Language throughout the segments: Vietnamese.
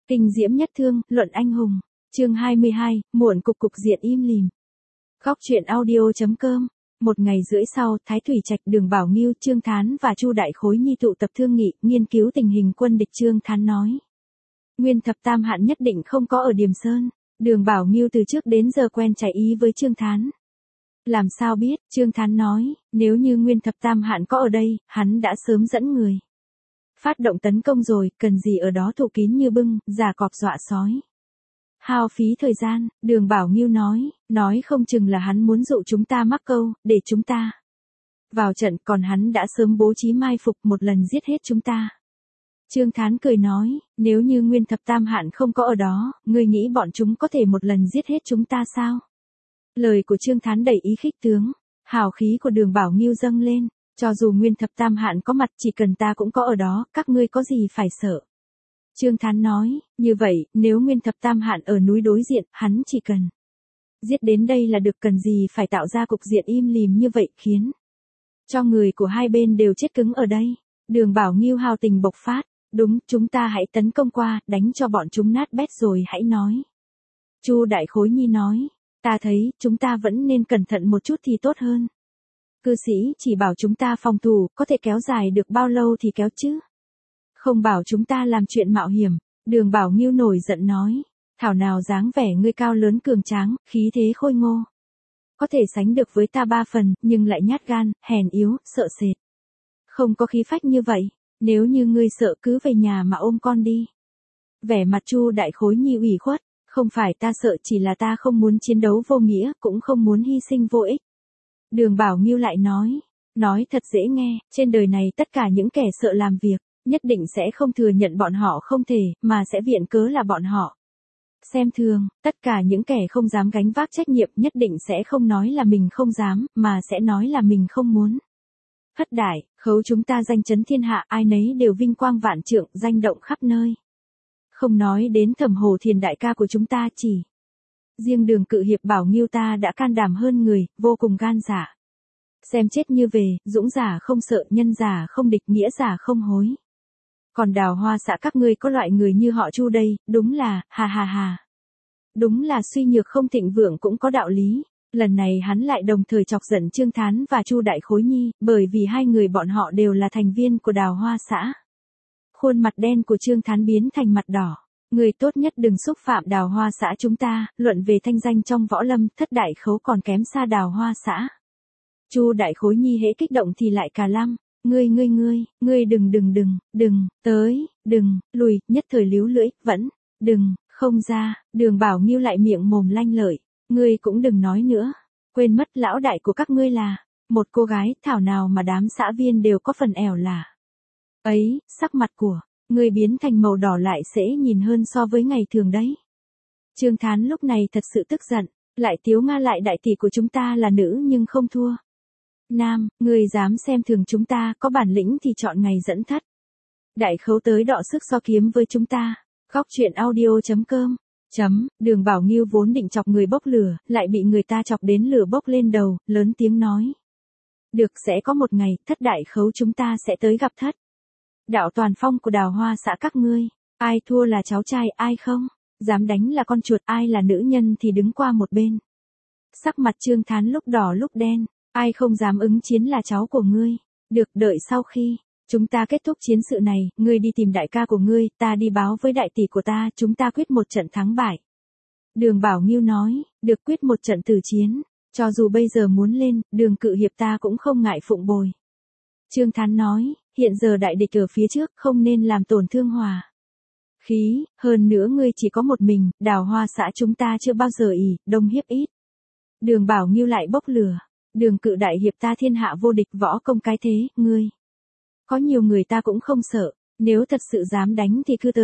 Kinh diễm nhất thương, luận anh hùng. Chương 22, muộn cục diện im lìm. Góc truyện audio.com. Một ngày rưỡi sau, Thái Thủy Trạch, Đường Bảo Ngưu, Trương Thán và Chu Đại Khối Nhi tụ tập thương nghị, nghiên cứu tình hình quân địch. Trương Thán nói: Nguyên Thập Tam Hạn nhất định không có ở Điềm Sơn. Đường Bảo Ngưu từ trước đến giờ quen trái ý với Trương Thán. Làm sao biết? Trương Thán nói: Nếu như Nguyên Thập Tam Hạn có ở đây, hắn đã sớm dẫn người phát động tấn công rồi, cần gì ở đó thủ kín như bưng, giả cọp dọa sói. Hao phí thời gian. Đường Bảo Ngưu nói không chừng là hắn muốn dụ chúng ta mắc câu, để chúng ta vào trận, còn hắn đã sớm bố trí mai phục, một lần giết hết chúng ta. Trương Thán cười nói: Nếu như Nguyên Thập Tam Hạn không có ở đó, ngươi nghĩ bọn chúng có thể một lần giết hết chúng ta sao? Lời của Trương Thán đầy ý khích tướng. Hào khí của Đường Bảo Ngưu dâng lên. Cho dù Nguyên Thập Tam Hạn có mặt, chỉ cần ta cũng có ở đó, các ngươi có gì phải sợ. Trương Thán nói: Như vậy, nếu Nguyên Thập Tam Hạn ở núi đối diện, hắn chỉ cần giết đến đây là được, cần gì phải tạo ra cục diện im lìm như vậy, khiến cho người của hai bên đều chết cứng ở đây. Đường Bảo Ngưu hào tình bộc phát: Đúng, chúng ta hãy tấn công qua, đánh cho bọn chúng nát bét rồi hãy nói. Chu Đại Khối Nhi nói: Ta thấy, chúng ta vẫn nên cẩn thận một chút thì tốt hơn. Cư sĩ chỉ bảo chúng ta phòng thủ, có thể kéo dài được bao lâu thì kéo chứ. Không bảo chúng ta làm chuyện mạo hiểm. Đường Bảo Ngưu nổi giận nói: Thảo nào dáng vẻ ngươi cao lớn cường tráng, khí thế khôi ngô, có thể sánh được với ta 3 phần, nhưng lại nhát gan, hèn yếu, sợ sệt. Không có khí phách như vậy. Nếu như ngươi sợ, cứ về nhà mà ôm con đi. Vẻ mặt Chu Đại Khối Nhi ủy khuất: Không phải ta sợ, chỉ là ta không muốn chiến đấu vô nghĩa, cũng không muốn hy sinh vô ích. Đường Bảo Ngưu lại nói thật dễ nghe, trên đời này tất cả những kẻ sợ làm việc, nhất định sẽ không thừa nhận bọn họ không thể, mà sẽ viện cớ là bọn họ xem thường. Tất cả những kẻ không dám gánh vác trách nhiệm nhất định sẽ không nói là mình không dám, mà sẽ nói là mình không muốn. Hất đại, khấu chúng ta danh chấn thiên hạ, ai nấy đều vinh quang vạn trượng, danh động khắp nơi. Không nói đến Thẩm Hồ Thiền đại ca của chúng ta, chỉ riêng Đường Cự Hiệp Bảo Ngưu ta đã can đảm hơn người, vô cùng gan dạ. Xem chết như về, dũng giả không sợ, nhân giả không địch, nghĩa giả không hối. Còn Đào Hoa xã các ngươi có loại người như họ Chu đây, đúng là, hà. Đúng là suy nhược không thịnh vượng cũng có đạo lý. Lần này hắn lại đồng thời chọc giận Trương Thán và Chu Đại Khối Nhi, bởi vì hai người bọn họ đều là thành viên của Đào Hoa xã. Khuôn mặt đen của Trương Thán biến thành mặt đỏ. Người tốt nhất đừng xúc phạm Đào Hoa xã chúng ta, luận về thanh danh trong võ lâm, Thất Đại Khấu còn kém xa Đào Hoa xã. Chu Đại Khối Nhi hễ kích động thì lại cà lăm: Ngươi đừng, lùi, nhất thời líu lưỡi, vẫn, không ra. Đường Bảo Ngưu lại miệng mồm lanh lợi: Ngươi cũng đừng nói nữa, quên mất lão đại của các ngươi là một cô gái, thảo nào mà đám xã viên đều có phần ẻo lả. Ấy, sắc mặt của ngươi biến thành màu đỏ lại dễ nhìn hơn so với ngày thường đấy. Trương Thán lúc này thật sự tức giận, lại tiếu nga lại đại tỷ của chúng ta là nữ nhưng không thua nam, ngươi dám xem thường chúng ta, có bản lĩnh thì chọn ngày dẫn thất Đại Khấu tới đọ sức so kiếm với chúng ta. Góc truyện audio.com. Đường Bảo Ngưu vốn định chọc người bốc lửa, lại bị người ta chọc đến lửa bốc lên đầu, lớn tiếng nói: Được, sẽ có một ngày, Thất Đại Khấu chúng ta sẽ tới gặp Thất Đạo Toàn Phong của Đào Hoa xã các ngươi. Ai thua là cháu trai, ai không dám đánh là con chuột, ai là nữ nhân thì đứng qua một bên. Sắc mặt Trương Thán lúc đỏ lúc đen: Ai không dám ứng chiến là cháu của ngươi. Được, đợi sau khi chúng ta kết thúc chiến sự này, ngươi đi tìm đại ca của ngươi, ta đi báo với đại tỷ của ta, chúng ta quyết một trận thắng bại. Đường Bảo Ngưu nói: Được, quyết một trận tử chiến. Cho dù bây giờ muốn lên, Đường Cự Hiệp ta cũng không ngại phụng bồi. Trương Thán nói: Hiện giờ đại địch ở phía trước, không nên làm tổn thương hòa khí, hơn nữa ngươi chỉ có một mình, Đào Hoa xã chúng ta chưa bao giờ đông hiếp ít. Đường Bảo Ngưu lại bốc lửa: Đường Cự đại hiệp ta thiên hạ vô địch, võ công cái thế, ngươi có nhiều người ta cũng không sợ, nếu thật sự dám đánh thì cứ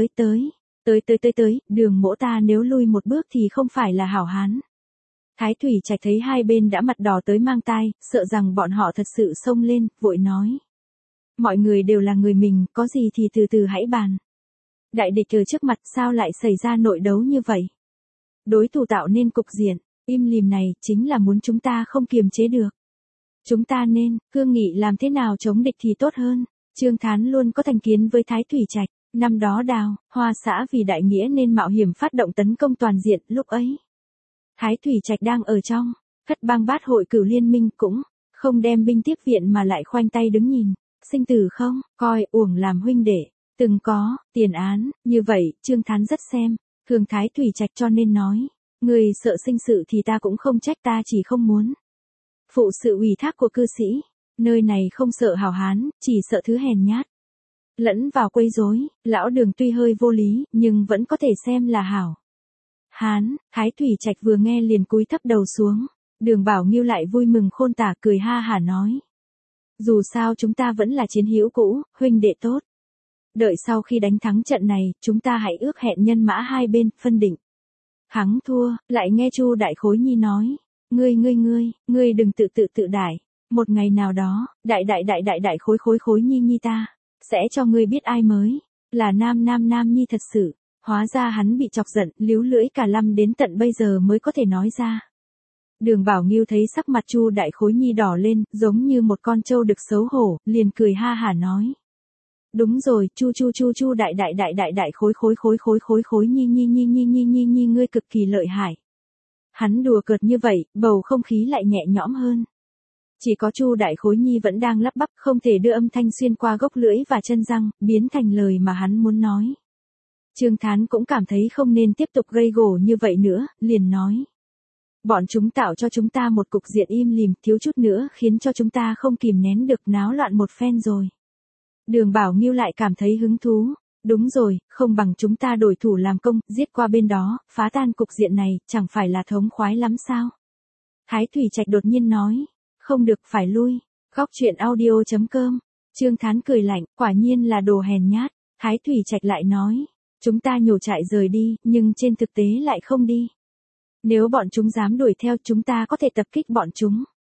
tới, Đường mỗ ta nếu lui một bước thì không phải là hảo hán. Thái Thủy Trạch thấy hai bên đã mặt đỏ tới mang tai, sợ rằng bọn họ thật sự xông lên, vội nói: Mọi người đều là người mình, có gì thì từ từ hãy bàn. Đại địch ở trước mặt, sao lại xảy ra nội đấu như vậy? Đối thủ tạo nên cục diện im lìm này, chính là muốn chúng ta không kiềm chế được. Chúng ta nên cương nghị làm thế nào chống địch thì tốt hơn. Trương Thán luôn có thành kiến với Thái Thủy Trạch, Năm đó Đào, Hoa xã vì đại nghĩa nên mạo hiểm phát động tấn công toàn diện, lúc ấy Thái Thủy Trạch đang ở trong Thất Bang Bát hội Cửu Liên Minh, cũng không đem binh tiếp viện mà lại khoanh tay đứng nhìn, sinh tử không coi, uổng làm huynh đệ, từng có tiền án, như vậy, Trương Thán rất xem thường Thái Thủy Trạch, cho nên nói, người sợ sinh sự thì ta cũng không trách, ta chỉ không muốn phụ sự ủy thác của cư sĩ, nơi này không sợ hảo hán, chỉ sợ thứ hèn nhát lẫn vào quấy rối. Lão Đường tuy hơi vô lý, nhưng vẫn có thể xem là hảo hán. Thái Thủy Trạch vừa nghe liền cúi thấp đầu xuống. Đường Bảo Nghiêu lại vui mừng khôn tả, cười ha hả nói, dù sao chúng ta vẫn là chiến hữu cũ, huynh đệ tốt. Đợi sau khi đánh thắng trận này, chúng ta hãy ước hẹn nhân mã hai bên, phân định thắng thua. Lại nghe Chu Đại Khối Nhi nói, ngươi đừng tự đại. Một ngày nào đó, đại khối nhi ta sẽ cho ngươi biết ai mới là nam nhi thật sự. Hóa ra hắn bị chọc giận, líu lưỡi cả lâm đến tận bây giờ mới có thể nói ra. Đường Bảo Nghiêu thấy sắc mặt Chu Đại Khối Nhi đỏ lên, giống như một con trâu đực xấu hổ, liền cười ha hả nói, đúng rồi, Chu đại khối nhi ngươi cực kỳ lợi hại. Hắn đùa cợt như vậy, bầu không khí lại nhẹ nhõm hơn. Chỉ có Chu Đại Khối Nhi vẫn đang lắp bắp, không thể đưa âm thanh xuyên qua gốc lưỡi và chân răng, biến thành lời mà hắn muốn nói. Trương Thán cũng cảm thấy không nên tiếp tục gây gổ như vậy nữa, liền nói, bọn chúng tạo cho chúng ta một cục diện im lìm, thiếu chút nữa khiến cho chúng ta không kìm nén được náo loạn một phen rồi. Đường Bảo Nghiêu lại cảm thấy hứng thú, đúng rồi, không bằng chúng ta đổi thủ làm công, giết qua bên đó, phá tan cục diện này, chẳng phải là thống khoái lắm sao? Thái Thủy Trạch đột nhiên nói, không được, phải lui. Góc truyện audio.com. Trương Thán cười lạnh, quả nhiên là đồ hèn nhát. Thái Thủy Trạch lại nói, chúng ta nhổ trại rời đi, nhưng trên thực tế lại không đi. Nếu bọn chúng dám đuổi theo, chúng ta có thể tập kích bọn chúng.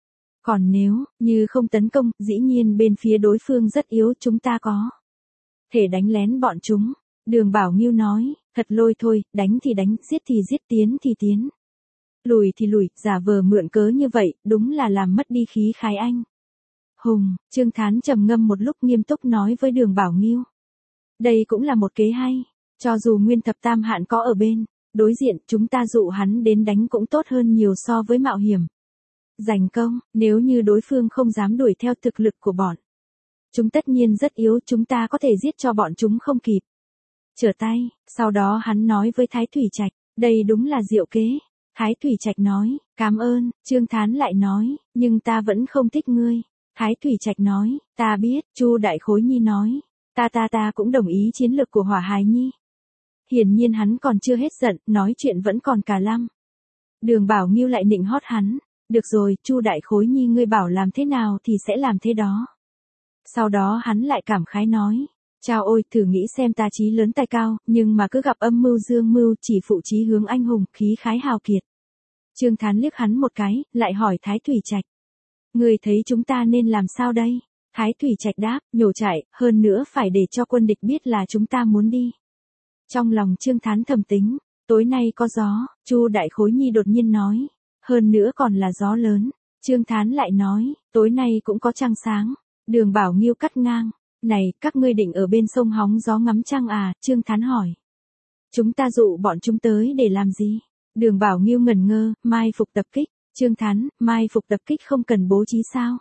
Còn nếu như không tấn công, dĩ nhiên bên phía đối phương rất yếu, chúng ta có thể đánh lén bọn chúng. Đường Bảo Nghiêu nói, thật lôi thôi, đánh thì đánh, giết thì giết, tiến thì tiến, lùi thì lùi, giả vờ mượn cớ như vậy, đúng là làm mất đi khí khái anh hùng. Trương Thán trầm ngâm một lúc, nghiêm túc nói với Đường Bảo Nghiêu, đây cũng là một kế hay, cho dù Nguyên Thập Tam Hạn có ở bên đối diện, chúng ta dụ hắn đến đánh cũng tốt hơn nhiều so với mạo hiểm giành công. Nếu như đối phương không dám đuổi theo, thực lực của bọn chúng tất nhiên rất yếu, chúng ta có thể giết cho bọn chúng không kịp trở tay. Sau đó hắn nói với Thái Thủy Trạch, đây đúng là diệu kế. Thái Thủy Trạch nói, cảm ơn. Trương Thán lại nói, nhưng ta vẫn không thích ngươi. Thái Thủy Trạch nói, ta biết. Chu Đại Khối Nhi nói, ta cũng đồng ý chiến lược của Hỏa Hài Nhi. Hiển nhiên hắn còn chưa hết giận, nói chuyện vẫn còn cả lăm. Đường Bảo Nghiêu lại nịnh hót hắn, được rồi, Chu Đại Khối Nhi, ngươi bảo làm thế nào thì sẽ làm thế đó. Sau đó hắn lại cảm khái nói, chao ôi, thử nghĩ xem, ta chí lớn tài cao, nhưng mà cứ gặp âm mưu dương mưu, chỉ phụ chí hướng anh hùng, khí khái hào kiệt. Trương Thán liếc hắn một cái, lại hỏi Thái Thủy Trạch, ngươi thấy chúng ta nên làm sao đây? Thái Thủy Trạch đáp, nhổ trại, hơn nữa phải để cho quân địch biết là chúng ta muốn đi. Trong lòng Trương Thán thầm tính, tối nay có gió. Chu Đại Khối Nhi đột nhiên nói, hơn nữa còn là gió lớn. Trương Thán lại nói, tối nay cũng có trăng sáng. Đường Bảo Nghiêu cắt ngang, này, các ngươi định ở bên sông hóng gió ngắm trăng à? Trương Thán hỏi, chúng ta dụ bọn chúng tới để làm gì? Đường Bảo Nghiêu ngẩn ngơ, mai phục tập kích. Trương Thán, mai phục tập kích không cần bố trí sao?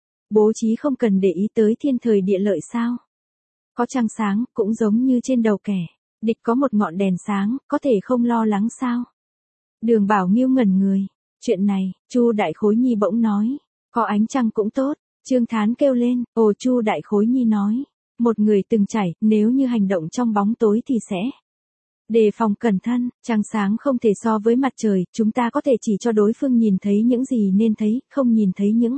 Bố trí không cần để ý tới thiên thời địa lợi sao? Có trăng sáng, cũng giống như trên đầu kẻ địch có một ngọn đèn sáng, có thể không lo lắng sao? Đường Bảo Nghiêu ngẩn người. Chuyện này, Chu Đại Khối Nhi bỗng nói, có ánh trăng cũng tốt. Trương Thán kêu lên, ồ. Chu Đại Khối Nhi nói, một người từng trải, nếu như hành động trong bóng tối thì sẽ đề phòng cẩn thận. Trăng sáng không thể so với mặt trời, chúng ta có thể chỉ cho đối phương nhìn thấy những gì nên thấy, không nhìn thấy những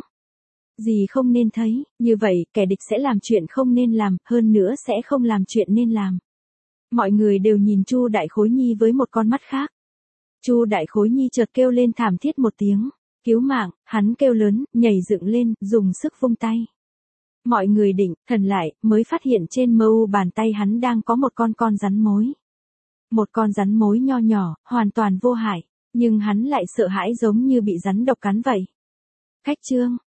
gì không nên thấy. Như vậy, kẻ địch sẽ làm chuyện không nên làm, hơn nữa sẽ không làm chuyện nên làm. Mọi người đều nhìn Chu Đại Khối Nhi với một con mắt khác. Chu Đại Khối Nhi chợt kêu lên thảm thiết một tiếng, cứu mạng. Hắn kêu lớn, nhảy dựng lên, dùng sức vung tay. Mọi người định thần lại, mới phát hiện trên mu bàn tay hắn đang có một con rắn mối. Một con rắn mối nho nhỏ, hoàn toàn vô hại, nhưng hắn lại sợ hãi giống như bị rắn độc cắn vậy. Khách trương,